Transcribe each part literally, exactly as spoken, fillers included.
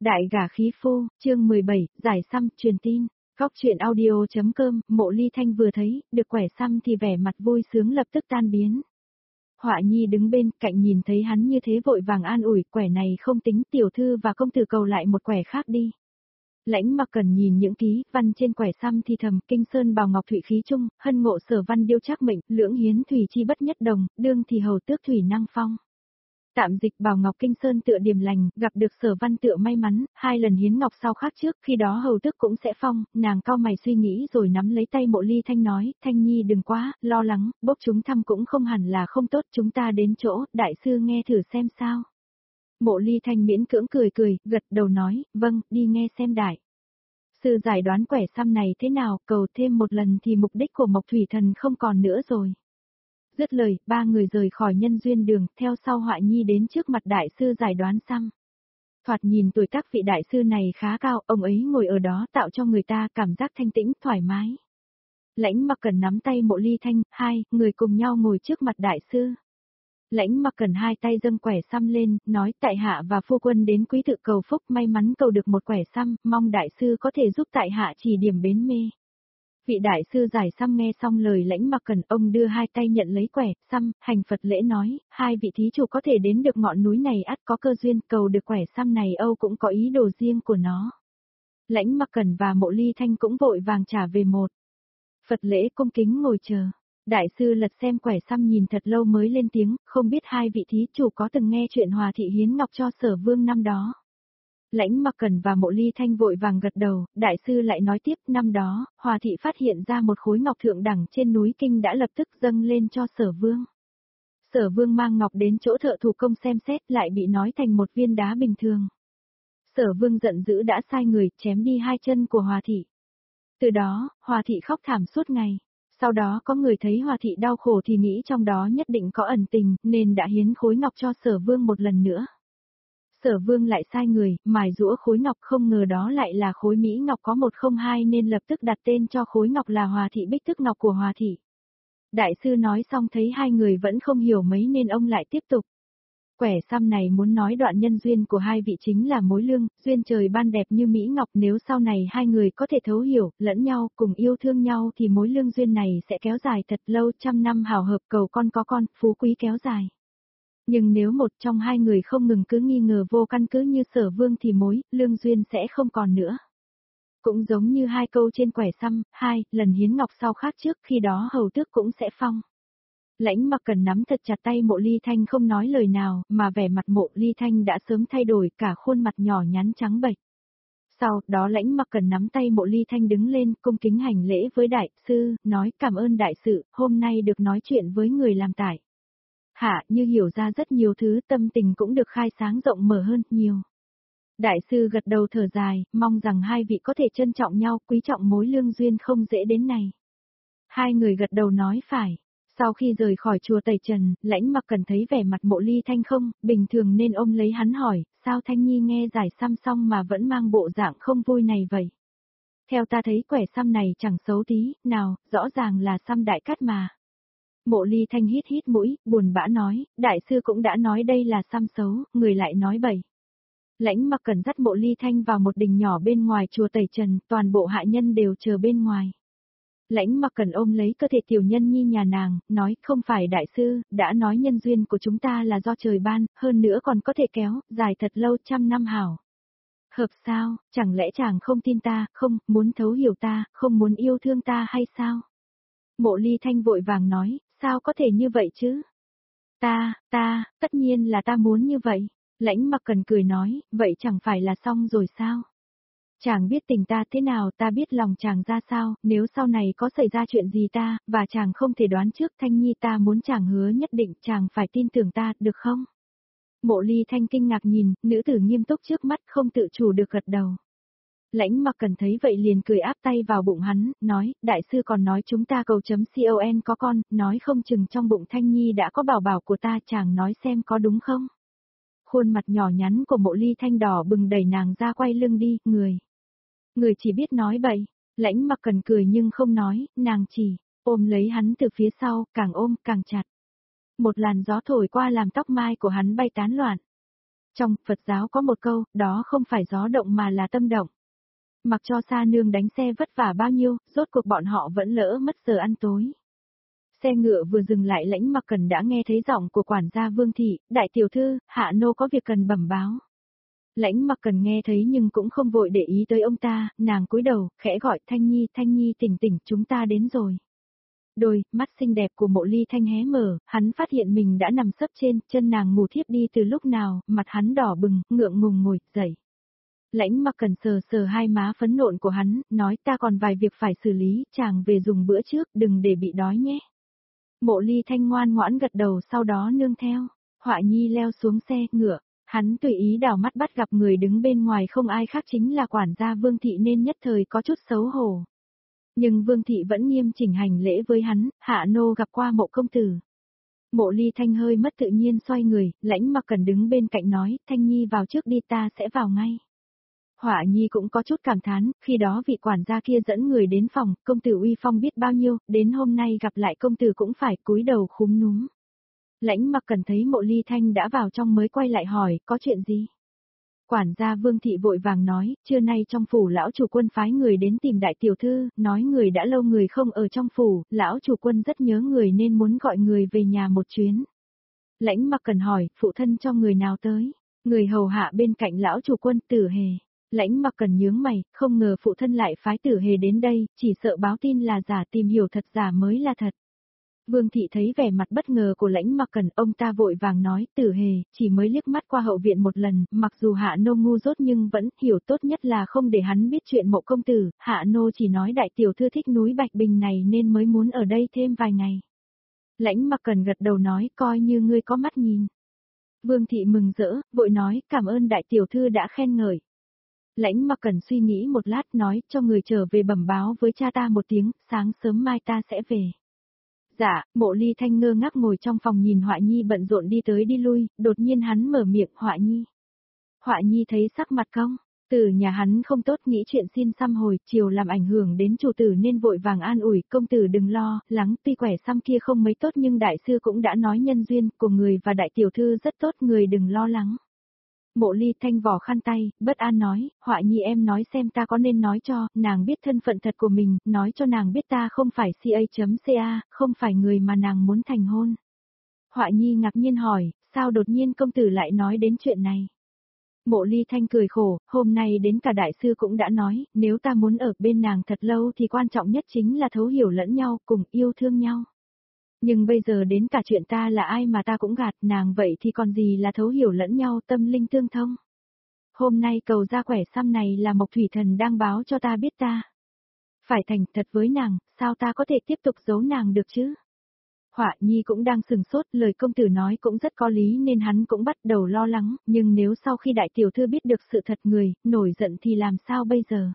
Đại gả khí phu, chương mười bảy, giải xăm, truyền tin. Góc chuyện audio.com, Mộ Ly Thanh vừa thấy, được quẻ xăm thì vẻ mặt vui sướng lập tức tan biến. Họa Nhi đứng bên cạnh nhìn thấy hắn như thế vội vàng an ủi, quẻ này không tính, tiểu thư và công tử cầu lại một quẻ khác đi. Lãnh Mặc Cẩn nhìn những ký văn trên quẻ xăm thì thầm, kinh sơn bào ngọc thủy khí trung, hân ngộ sở văn điêu trác mệnh, lưỡng hiến thủy chi bất nhất đồng, đương thì hầu tước thủy năng phong. Tạm dịch bào ngọc kinh sơn tựa điềm lành, gặp được sở văn tựa may mắn, hai lần hiến ngọc sau khác trước, khi đó hầu tước cũng sẽ phong, nàng cau mày suy nghĩ rồi nắm lấy tay Mộ Ly Thanh nói, Thanh Nhi đừng quá, lo lắng, bốc chúng thăm cũng không hẳn là không tốt, chúng ta đến chỗ, đại sư nghe thử xem sao. Mộ Ly Thanh miễn cưỡng cười cười, gật đầu nói, vâng, đi nghe xem đại. Sư giải đoán quẻ xăm này thế nào, cầu thêm một lần thì mục đích của Mộc Thủy Thần không còn nữa rồi. Dứt lời, ba người rời khỏi nhân duyên đường, theo sau Họa Nhi đến trước mặt đại sư giải đoán xăm. Thoạt nhìn tuổi tác vị đại sư này khá cao, ông ấy ngồi ở đó tạo cho người ta cảm giác thanh tĩnh, thoải mái. Lãnh Mặc Cẩn nắm tay Mộ Ly Thanh, hai người cùng nhau ngồi trước mặt đại sư. Lãnh Mặc Cẩn hai tay dâng quẻ xăm lên, nói tại hạ và phu quân đến quý tự cầu phúc, may mắn cầu được một quẻ xăm, mong đại sư có thể giúp tại hạ chỉ điểm bến mê. Vị đại sư giải xăm nghe xong lời Lãnh Mặc Cẩn, ông đưa hai tay nhận lấy quẻ xăm, hành Phật lễ nói, hai vị thí chủ có thể đến được ngọn núi này ắt có cơ duyên, cầu được quẻ xăm này Âu cũng có ý đồ riêng của nó. Lãnh Mặc Cẩn và Mộ Ly Thanh cũng vội vàng trả về một. Phật lễ cung kính ngồi chờ. Đại sư lật xem quẻ xăm nhìn thật lâu mới lên tiếng, không biết hai vị thí chủ có từng nghe chuyện Hòa thị hiến ngọc cho Sở Vương năm đó. Lãnh Mặc Cẩn và Mộ Ly Thanh vội vàng gật đầu, đại sư lại nói tiếp, năm đó, Hòa thị phát hiện ra một khối ngọc thượng đẳng trên núi Kinh đã lập tức dâng lên cho Sở Vương. Sở Vương mang ngọc đến chỗ thợ thủ công xem xét lại bị nói thành một viên đá bình thường. Sở Vương giận dữ đã sai người chém đi hai chân của Hòa thị. Từ đó, Hòa thị khóc thảm suốt ngày. Sau đó có người thấy Hòa thị đau khổ thì nghĩ trong đó nhất định có ẩn tình, nên đã hiến khối ngọc cho Sở Vương một lần nữa. Sở Vương lại sai người, mài giũa khối ngọc, không ngờ đó lại là khối Mỹ ngọc có một không hai nên lập tức đặt tên cho khối ngọc là Hòa thị bích thức ngọc của Hòa thị. Đại sư nói xong thấy hai người vẫn không hiểu mấy nên ông lại tiếp tục. Quẻ xăm này muốn nói đoạn nhân duyên của hai vị chính là mối lương, duyên trời ban đẹp như Mỹ ngọc, nếu sau này hai người có thể thấu hiểu, lẫn nhau, cùng yêu thương nhau thì mối lương duyên này sẽ kéo dài thật lâu, trăm năm hào hợp, cầu con có con, phú quý kéo dài. Nhưng nếu một trong hai người không ngừng cứ nghi ngờ vô căn cứ như Sở Vương thì mối lương duyên sẽ không còn nữa. Cũng giống như hai câu trên quẻ xăm, hai lần hiến ngọc sau khác trước, khi đó hầu tước cũng sẽ phong. Lãnh Mặc Cẩn nắm thật chặt tay Mộ Ly Thanh không nói lời nào, mà vẻ mặt Mộ Ly Thanh đã sớm thay đổi, cả khuôn mặt nhỏ nhắn trắng bệch. Sau đó Lãnh Mặc Cẩn nắm tay Mộ Ly Thanh đứng lên, cung kính hành lễ với đại sư, nói cảm ơn đại sự, hôm nay được nói chuyện với người làm tải. Hạ như hiểu ra rất nhiều thứ, tâm tình cũng được khai sáng rộng mở hơn nhiều. Đại sư gật đầu thở dài, mong rằng hai vị có thể trân trọng nhau, quý trọng mối lương duyên không dễ đến này. Hai người gật đầu nói phải. Sau khi rời khỏi chùa Tẩy Trần, Lãnh Mặc Cẩn thấy vẻ mặt Mộ Ly Thanh không bình thường nên ôm lấy hắn hỏi, sao Thanh Nhi nghe giải xăm xong mà vẫn mang bộ dạng không vui này vậy? Theo ta thấy quẻ xăm này chẳng xấu tí, nào, rõ ràng là xăm đại cát mà. Mộ Ly Thanh hít hít mũi, buồn bã nói, đại sư cũng đã nói đây là xăm xấu, người lại nói bậy. Lãnh Mặc Cẩn dắt Mộ Ly Thanh vào một đình nhỏ bên ngoài chùa Tẩy Trần, toàn bộ hạ nhân đều chờ bên ngoài. Lãnh Mặc Cẩn ôm lấy cơ thể tiểu nhân nhi nhà nàng, nói, không phải đại sư, đã nói nhân duyên của chúng ta là do trời ban, hơn nữa còn có thể kéo, dài thật lâu trăm năm hảo. Hợp sao, chẳng lẽ chàng không tin ta, không, muốn thấu hiểu ta, không muốn yêu thương ta hay sao? Mộ Ly Thanh vội vàng nói, sao có thể như vậy chứ? Ta, ta, tất nhiên là ta muốn như vậy. Lãnh Mặc Cẩn cười nói, vậy chẳng phải là xong rồi sao? Chàng biết tình ta thế nào, ta biết lòng chàng ra sao, nếu sau này có xảy ra chuyện gì ta, và chàng không thể đoán trước, Thanh Nhi ta muốn chàng hứa nhất định chàng phải tin tưởng ta, được không? Mộ Ly Thanh kinh ngạc nhìn, nữ tử nghiêm túc trước mắt không tự chủ được gật đầu. Lãnh Mặc Cẩn thấy vậy liền cười áp tay vào bụng hắn, nói, đại sư còn nói chúng ta cầu chấm con có con, nói không chừng trong bụng Thanh Nhi đã có bảo bảo của ta, chàng nói xem có đúng không? Khuôn mặt nhỏ nhắn của Mộ Ly Thanh đỏ bừng đẩy nàng ra quay lưng đi, người. Người chỉ biết nói bậy. Lãnh Mặc Cẩn cười nhưng không nói, nàng chỉ ôm lấy hắn từ phía sau, càng ôm càng chặt. Một làn gió thổi qua làm tóc mai của hắn bay tán loạn. Trong Phật giáo có một câu, đó không phải gió động mà là tâm động. Mặc cho Sa Nương đánh xe vất vả bao nhiêu, rốt cuộc bọn họ vẫn lỡ mất giờ ăn tối. Xe ngựa vừa dừng lại, Lãnh Mặc Cần đã nghe thấy giọng của quản gia Vương Thị, đại tiểu thư, hạ nô có việc cần bẩm báo. Lãnh Mặc Cần nghe thấy nhưng cũng không vội để ý tới ông ta, nàng cúi đầu, khẽ gọi Thanh Nhi, Thanh Nhi tỉnh tỉnh, chúng ta đến rồi. Đôi mắt xinh đẹp của Mộ Ly Thanh hé mở, hắn phát hiện mình đã nằm sấp trên, chân nàng ngủ thiếp đi từ lúc nào, mặt hắn đỏ bừng, ngượng ngùng ngồi dậy. Lãnh Mặc Cần sờ sờ hai má phấn nộn của hắn, nói ta còn vài việc phải xử lý, chàng về dùng bữa trước, đừng để bị đói nhé. Mộ Ly Thanh ngoan ngoãn gật đầu, sau đó nương theo. Họa Nhi leo xuống xe ngựa, hắn tùy ý đảo mắt bắt gặp người đứng bên ngoài không ai khác chính là quản gia Vương Thị nên nhất thời có chút xấu hổ. Nhưng Vương Thị vẫn nghiêm chỉnh hành lễ với hắn, hạ nô gặp qua Mộ công tử. Mộ Ly Thanh hơi mất tự nhiên xoay người, Lãnh Mặc Cần đứng bên cạnh nói, Thanh Nhi vào trước đi, ta sẽ vào ngay. Họa Nhi cũng có chút cảm thán, khi đó vị quản gia kia dẫn người đến phòng, công tử uy phong biết bao nhiêu, đến hôm nay gặp lại công tử cũng phải cúi đầu khúm núm. Lãnh Mặc Cần thấy Mộ Ly Thanh đã vào trong mới quay lại hỏi, có chuyện gì? Quản gia Vương Thị vội vàng nói, trưa nay trong phủ lão chủ quân phái người đến tìm đại tiểu thư, nói người đã lâu người không ở trong phủ, lão chủ quân rất nhớ người nên muốn gọi người về nhà một chuyến. Lãnh Mặc Cần hỏi, phụ thân cho người nào tới? Người hầu hạ bên cạnh lão chủ quân, Tử Hề. Lãnh Mặc Cần nhướng mày, không ngờ phụ thân lại phái Tử Hề đến đây, chỉ sợ báo tin là giả, tìm hiểu thật giả mới là thật. Vương Thị thấy vẻ mặt bất ngờ của Lãnh Mặc Cần, ông ta vội vàng nói, Tử Hề, chỉ mới liếc mắt qua hậu viện một lần, mặc dù hạ nô ngu dốt nhưng vẫn hiểu tốt nhất là không để hắn biết chuyện Mộ công tử, hạ nô chỉ nói đại tiểu thư thích núi Bạch Bình này nên mới muốn ở đây thêm vài ngày. Lãnh Mặc Cần gật đầu nói, coi như ngươi có mắt nhìn. Vương Thị mừng rỡ, vội nói, cảm ơn đại tiểu thư đã khen ngợi. Lãnh Mặc Cần suy nghĩ một lát nói, cho người trở về bẩm báo với cha ta một tiếng, sáng sớm mai ta sẽ về. Dạ, Mộ Ly Thanh ngơ ngác ngồi trong phòng nhìn Họa Nhi bận rộn đi tới đi lui, đột nhiên hắn mở miệng, Họa Nhi. Họa Nhi thấy sắc mặt công tử nhà hắn không tốt, nghĩ chuyện xin xăm hồi, chiều làm ảnh hưởng đến chủ tử nên vội vàng an ủi, công tử đừng lo, lắng, tuy quẻ xăm kia không mấy tốt nhưng đại sư cũng đã nói nhân duyên của người và đại tiểu thư rất tốt, người đừng lo lắng. Mộ Ly Thanh vỏ khăn tay, bất an nói, Họa Nhi em nói xem ta có nên nói cho, nàng biết thân phận thật của mình, nói cho nàng biết ta không phải ca.ca, không phải người mà nàng muốn thành hôn. Họa Nhi ngạc nhiên hỏi, sao đột nhiên công tử lại nói đến chuyện này? Mộ Ly Thanh cười khổ, hôm nay đến cả đại sư cũng đã nói, nếu ta muốn ở bên nàng thật lâu thì quan trọng nhất chính là thấu hiểu lẫn nhau, cùng yêu thương nhau. Nhưng bây giờ đến cả chuyện ta là ai mà ta cũng gạt nàng, vậy thì còn gì là thấu hiểu lẫn nhau, tâm linh tương thông. Hôm nay cầu ra quẻ xăm này là Mộc Thủy Thần đang báo cho ta biết ta phải thành thật với nàng, sao ta có thể tiếp tục giấu nàng được chứ? Họa Nhi cũng đang sừng sốt, lời công tử nói cũng rất có lý nên hắn cũng bắt đầu lo lắng, nhưng nếu sau khi đại tiểu thư biết được sự thật người, nổi giận thì làm sao bây giờ?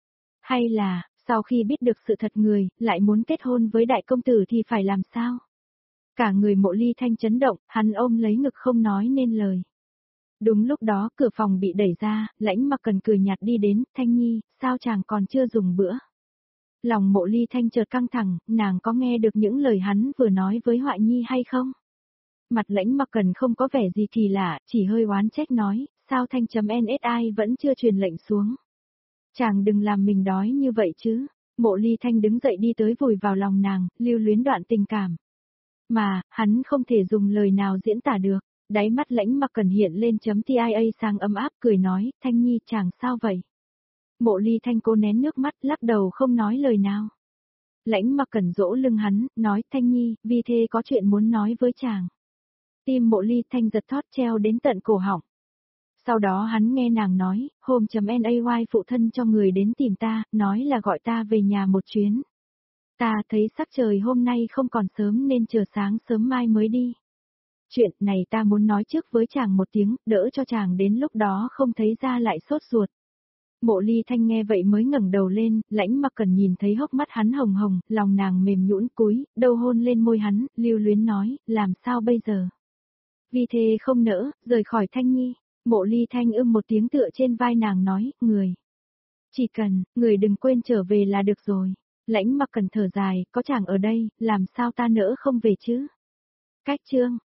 Hay là, sau khi biết được sự thật người, lại muốn kết hôn với đại công tử thì phải làm sao? Cả người Mộ Ly Thanh chấn động, hắn ôm lấy ngực không nói nên lời. Đúng lúc đó cửa phòng bị đẩy ra, Lãnh Mặc Cần cười nhạt đi đến, Thanh Nhi, sao chàng còn chưa dùng bữa? Lòng Mộ Ly Thanh chợt căng thẳng, nàng có nghe được những lời hắn vừa nói với Họa Nhi hay không? Mặt Lãnh Mặc Cần không có vẻ gì kỳ lạ, chỉ hơi oán trách nói, sao Thanh.nsi vẫn chưa truyền lệnh xuống? Chàng đừng làm mình đói như vậy chứ. Mộ Ly Thanh đứng dậy đi tới vùi vào lòng nàng, lưu luyến đoạn tình cảm. Mà, hắn không thể dùng lời nào diễn tả được. Đáy mắt Lãnh Mặc Cần hiện lên chấm tia sang ấm áp, cười nói, Thanh Nhi chàng sao vậy? Mộ Ly Thanh cố nén nước mắt, lắc đầu không nói lời nào. Lãnh Mặc Cần dỗ lưng hắn, nói, Thanh Nhi, vì thế có chuyện muốn nói với chàng. Tim Mộ Ly Thanh giật thót treo đến tận cổ họng. Sau đó hắn nghe nàng nói, hôm chấm nay phụ thân cho người đến tìm ta, nói là gọi ta về nhà một chuyến. Ta thấy sắc trời hôm nay không còn sớm nên chờ sáng sớm mai mới đi. Chuyện này ta muốn nói trước với chàng một tiếng, đỡ cho chàng đến lúc đó không thấy ra lại sốt ruột. Mộ Ly Thanh nghe vậy mới ngẩng đầu lên, Lãnh Mặc Cần nhìn thấy hốc mắt hắn hồng hồng, lòng nàng mềm nhũn cúi, đầu hôn lên môi hắn, lưu luyến nói, làm sao bây giờ? Vì thế không nỡ, rời khỏi Thanh Nhi. Mộ Ly Thanh ưm một tiếng tựa trên vai nàng nói, người. Chỉ cần, người đừng quên trở về là được rồi. Lãnh Mặc Cần thở dài, có chàng ở đây, làm sao ta nỡ không về chứ? Cách chương.